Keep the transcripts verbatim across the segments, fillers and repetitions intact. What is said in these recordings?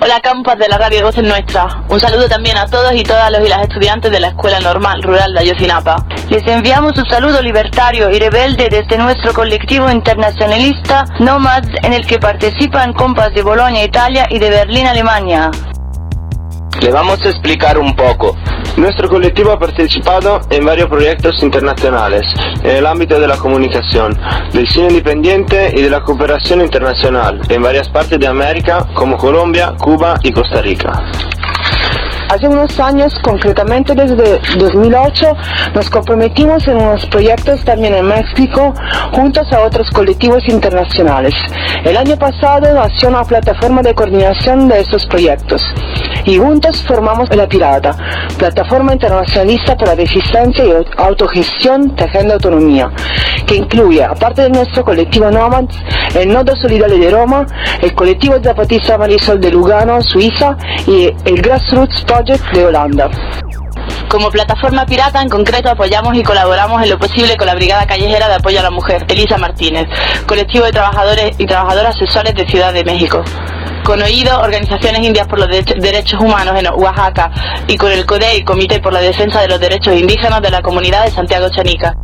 Hola campas de la radio Voces Nuestras. Un saludo también a todos y todas los y las estudiantes de la Escuela Normal Rural de Ayotzinapa. Les enviamos un saludo libertario y rebelde desde nuestro colectivo internacionalista Nomads, en el que participan compas de Bolonia, Italia y de Berlín, Alemania. Le vamos a explicar un poco. Nuestro colectivo ha participado en varios proyectos internacionales en el ámbito de la comunicación, del cine independiente y de la cooperación internacional en varias partes de América como Colombia, Cuba y Costa Rica. Hace unos años, concretamente desde dos mil ocho, nos comprometimos en unos proyectos también en México, juntos a otros colectivos internacionales. El año pasado nació una plataforma de coordinación de estos proyectos, y juntos formamos La Pirata, plataforma internacionalista para la resistencia y autogestión tejiendo autonomía, que incluye, aparte de nuestro colectivo Nomads, el Nodo Solidario de Roma, el colectivo Zapatista Marisol de Lugano, Suiza, y el Grassroots Project de Holanda. Como plataforma pirata, en concreto, apoyamos y colaboramos en lo posible con la Brigada Callejera de Apoyo a la Mujer, Elisa Martínez, colectivo de trabajadores y trabajadoras sexuales de Ciudad de México. Con OIDO, Organizaciones Indias por los Derechos Humanos en Oaxaca, y con el CODEI, Comité por la Defensa de los Derechos Indígenas de la Comunidad de Santiago Chanica.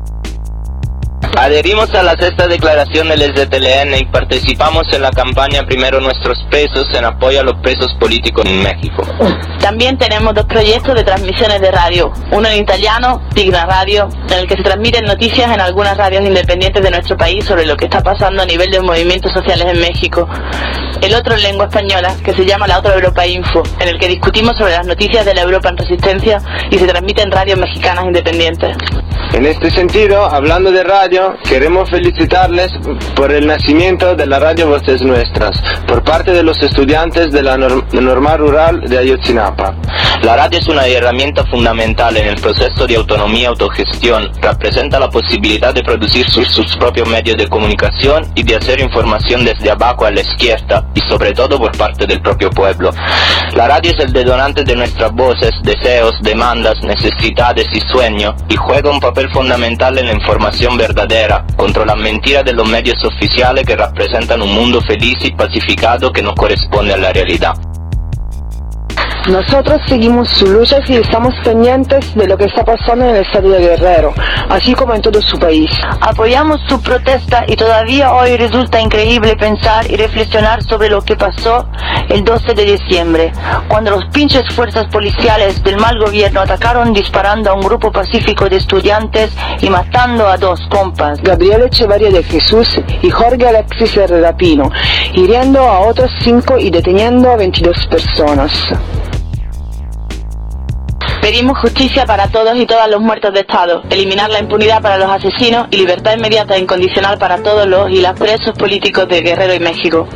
Adherimos a la sexta declaración del S T L N y participamos en la campaña Primero Nuestros Presos en apoyo a los presos políticos en México. También tenemos dos proyectos de transmisiones de radio, uno en italiano, Tigna Radio, en el que se transmiten noticias en algunas radios independientes de nuestro país sobre lo que está pasando a nivel de movimientos sociales en México. El otro en lengua española, que se llama La Otra Europa Info, en el que discutimos sobre las noticias de la Europa en resistencia y se transmite en radios mexicanas independientes. En este sentido, hablando de radio, queremos felicitarles por el nacimiento de la radio Voces Nuestras, por parte de los estudiantes de la norm Normal Rural de Ayotzinapa. La radio es una herramienta fundamental en el proceso de autonomía y autogestión. Representa la posibilidad de producir sus, sus propios medios de comunicación y de hacer información desde abajo a la izquierda y sobre todo por parte del propio pueblo. La radio es el detonante de nuestras voces, deseos, demandas, necesidades y sueños, y juega un papel fundamental en la información verdadera, contra las mentiras de los medios oficiales que representan un mundo feliz y pacificado que no corresponde a la realidad. Nosotros seguimos sus luchas y estamos pendientes de lo que está pasando en el estado de Guerrero, así como en todo su país. Apoyamos su protesta y todavía hoy resulta increíble pensar y reflexionar sobre lo que pasó el doce de diciembre, cuando los pinches fuerzas policiales del mal gobierno atacaron disparando a un grupo pacífico de estudiantes y matando a dos compas, Gabriel Echevarría de Jesús y Jorge Alexis Herrera Pino, hiriendo a otros cinco y deteniendo a veintidós personas. Pedimos justicia para todos y todas los muertos de Estado, eliminar la impunidad para los asesinos y libertad inmediata e incondicional para todos los y las presos políticos de Guerrero y México.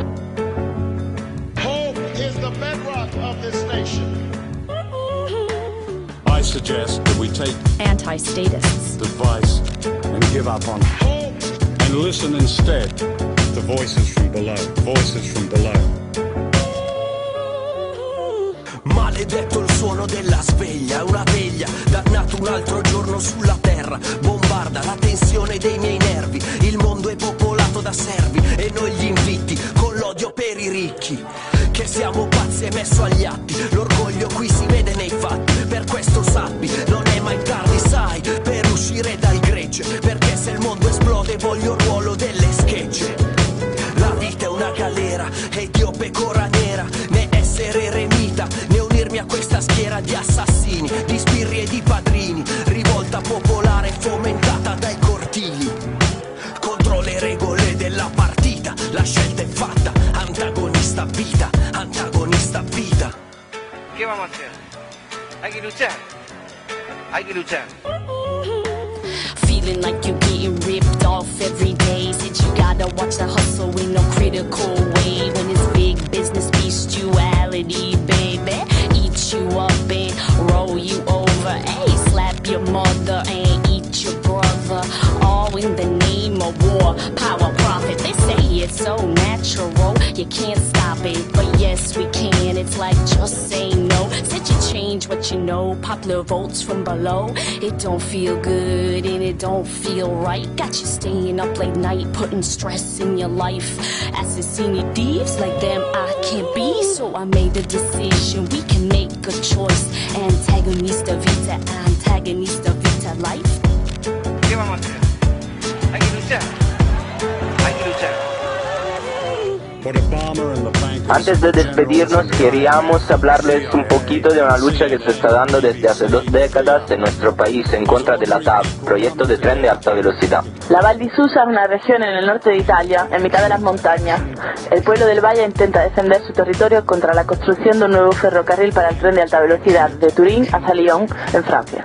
I suggest that we take anti-statists device and give up on hope and listen instead to voices from below, voices from below. Maledetto il suono della sveglia, una veglia, dannato un altro giorno sulla terra, bombarda la tensione dei miei nervi, il mondo è popolato da servi e noi gli invitti, con l'odio per i ricchi, che siamo pazzi e messo agli atti, l'orgoglio qui si vede nei fatti, per questo sappi, non è mai tardi sai, per uscire dal gregge, perché se il mondo esplode voglio il ruolo delle schegge, la vita è una galera ed io pecora nera, né essere eremita, né unirmi a questa schiera di assassini, di sbirri e di padrini, rivolta popolare fomentata dai cortili, contro le regole della partita, la scelta è fatta, antagonista vita, antagonista vita. ¿Qué vamos a hacer? Hay que luchar, hay que luchar. Feeling like you're getting ripped off every day. Said you gotta watch the hustle in no critical way. When it's big business bestiality, baby, eat you up and roll you over. Hey, slap your mother and eat your brother. All in the name of war, power, profit. They say it's so natural, you can't stop it, but yes we can. It's like just say no. Said you change what you know. Popular votes from below. It don't feel good and it don't feel right. Got you staying up late night, putting stress in your life. Assassini thieves like them I can't be, so I made the decision. We can make a choice. Antagonista vita, antagonista vita life. ¿Qué vamos a hacer? Hay que luchar. Hay que luchar. Antes de despedirnos, queríamos hablarles un poquito de una lucha que se está dando desde hace dos décadas en nuestro país en contra de la T A V, proyecto de tren de alta velocidad. La Val di Susa es una región en el norte de Italia, en mitad de las montañas. El pueblo del valle intenta defender su territorio contra la construcción de un nuevo ferrocarril para el tren de alta velocidad de Turín hasta Lyon, en Francia.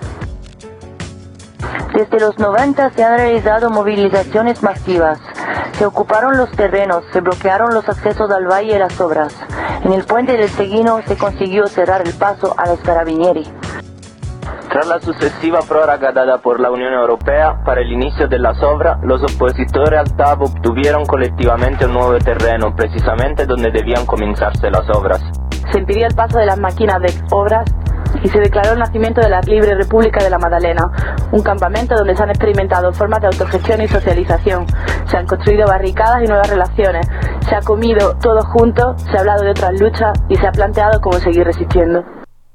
Desde los noventa se han realizado movilizaciones masivas. Se ocuparon los terrenos, se bloquearon los accesos al valle y las obras. En el puente del Seguino se consiguió cerrar el paso a los carabinieri. Tras la sucesiva prórroga dada por la Unión Europea para el inicio de las obras, los opositores al T A V obtuvieron colectivamente un nuevo terreno, precisamente donde debían comenzarse las obras. Se impidió el paso de las máquinas de obras y se declaró el nacimiento de la Libre República de la Maddalena, un campamento donde se han experimentado formas de autogestión y socialización. Se han construido barricadas y nuevas relaciones, se ha comido todo junto, se ha hablado de otras luchas y se ha planteado cómo seguir resistiendo.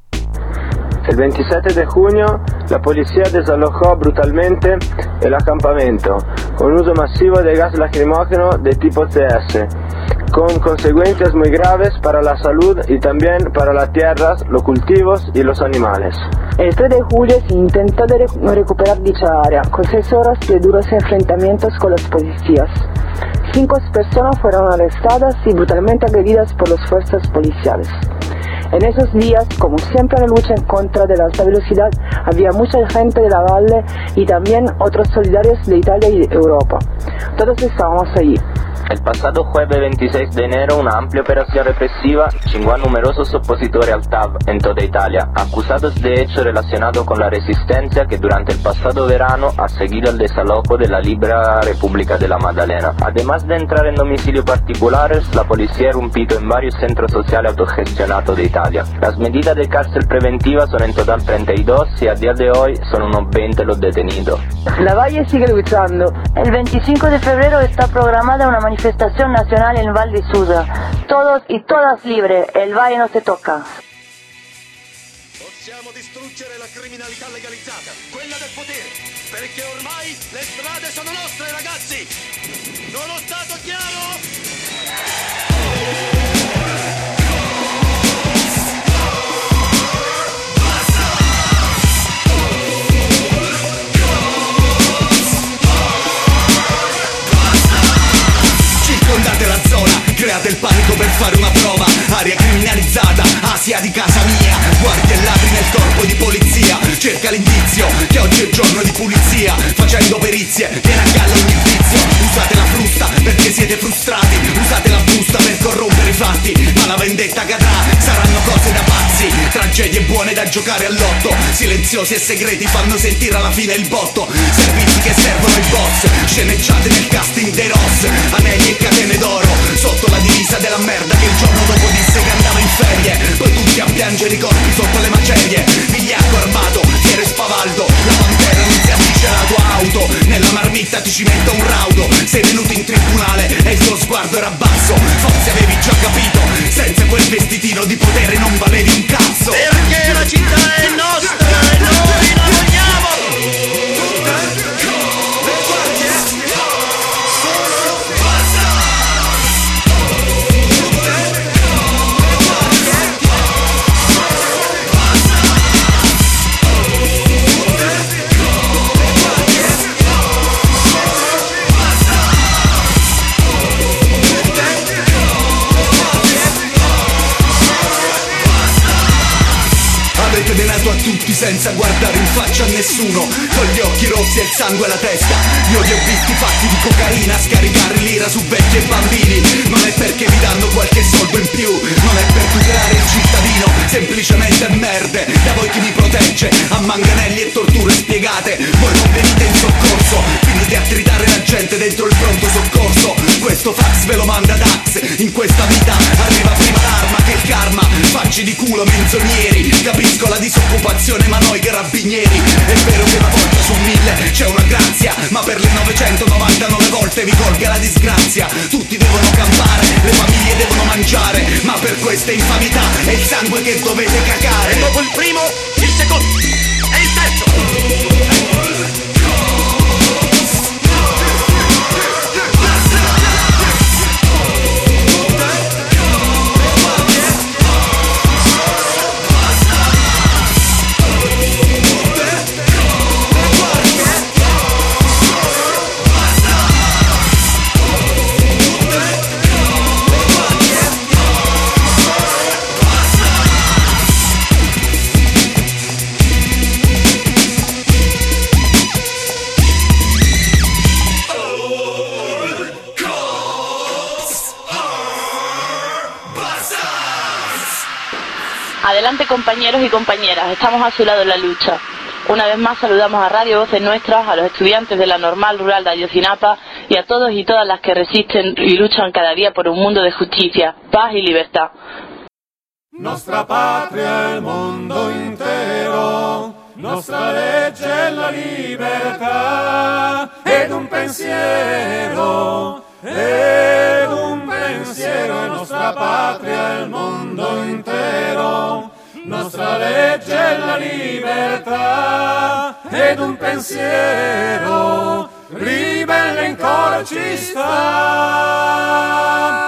El veintisiete de junio la policía desalojó brutalmente el acampamento con uso masivo de gas lacrimógeno de tipo T S, con consecuencias muy graves para la salud y también para las tierras, los cultivos y los animales. El tres de julio se intentó de rec- recuperar dicha área, con seis horas de duros enfrentamientos con los policías. Cinco personas fueron arrestadas y brutalmente agredidas por las fuerzas policiales. En esos días, como siempre en la lucha en contra de la alta velocidad, había mucha gente de la Valle y también otros solidarios de Italia y de Europa. Todos estábamos allí. El pasado jueves veintiséis de enero una amplia operación represiva chingó a numerosos opositores al T A V en toda Italia, acusados de hechos relacionados con la resistencia que durante el pasado verano ha seguido el desalojo de la Libre República de la Maddalena. Además de entrar en domicilios particulares, la policía ha irrumpido en varios centros sociales autogestionados de Italia. Las medidas de cárcel preventiva son en total treinta y dos y a día de hoy son unos veinte los detenidos. La Valle sigue luchando. El veinticinco de febrero está programada una manifestación nacional en Val di Susa. Todos y todas libres, el Valle no se toca. Possiamo distruggere la criminalità legalizzata, quella del potere, perché ormai le strade sono nostre, ragazzi! Sono stato chiaro? Circondate la zona, create il panico per fare una prova. Area criminalizzata, Asia di casa mia. Guardi e ladri nel corpo di polizia. Cerca l'indizio, che oggi è giorno di pulizia. Facendo perizie, viene a galla ogni vizio. Usate la frusta perché siete frustrati. Usate la busta per corrompere i fatti. Ma la vendetta cadrà, saranno cose da pazzi. Tragedie buone da giocare al lotto. Silenziosi e segreti fanno sentire alla fine il botto. Servizi che servono i boss. Sceneggiate nel casting dei Ross. Anelli e catene d'oro sotto la divisa della merda che il giorno dopo disse che andava in ferie. Poi tutti a piangere i corpi sotto le macerie. Vigliacco armato, fiero e spavaldo. La pantera non si addice alla tua auto. Nella marmitta ti ci metto un raudo. Sei venuto in tribunale e il tuo sguardo era basso. Forse avevi già capito, senza quel vestitino di potere non valevi un cazzo. Perché la città è nostra e noi la vogliamo. Avete venato a tutti senza guardare in faccia a nessuno. Con gli occhi rossi e il sangue alla testa. Io li ho visti fatti di cocaina, scaricare l'ira su vecchi e bambini. Non è perché vi danno qualche soldo in più, non è per tutelare il cittadino, semplicemente merde. Da voi chi vi protegge, a manganelli e torture spiegate. Voi non venite in soccorso, finite a tritare la gente dentro il pronto soccorso. Questo fax ve lo manda Dax. In questa vita arriva prima l'arma che il karma. Facci di culo menzogneri. Capisco la disoccupazione ma noi carabinieri. È vero che una volta su un mille c'è una grazia, ma per le novecentonovantanove volte vi colga la disgrazia. Tutti devono campare, le famiglie devono mangiare, ma per queste infamità è il sangue che dovete cagare. E dopo il primo, il secondo e il terzo. Adelante compañeros y compañeras, estamos a su lado en la lucha. Una vez más saludamos a Radio Voces Nuestras, a los estudiantes de la Normal Rural de Ayotzinapa y a todos y todas las que resisten y luchan cada día por un mundo de justicia, paz y libertad. Nostra patria è il mondo intero, nostra legge è la libertà, ed un pensiero, ed un pensiero, è nostra patria è il mondo intero, nostra legge è la libertà, ed un pensiero, ribelle in cuore ci sta.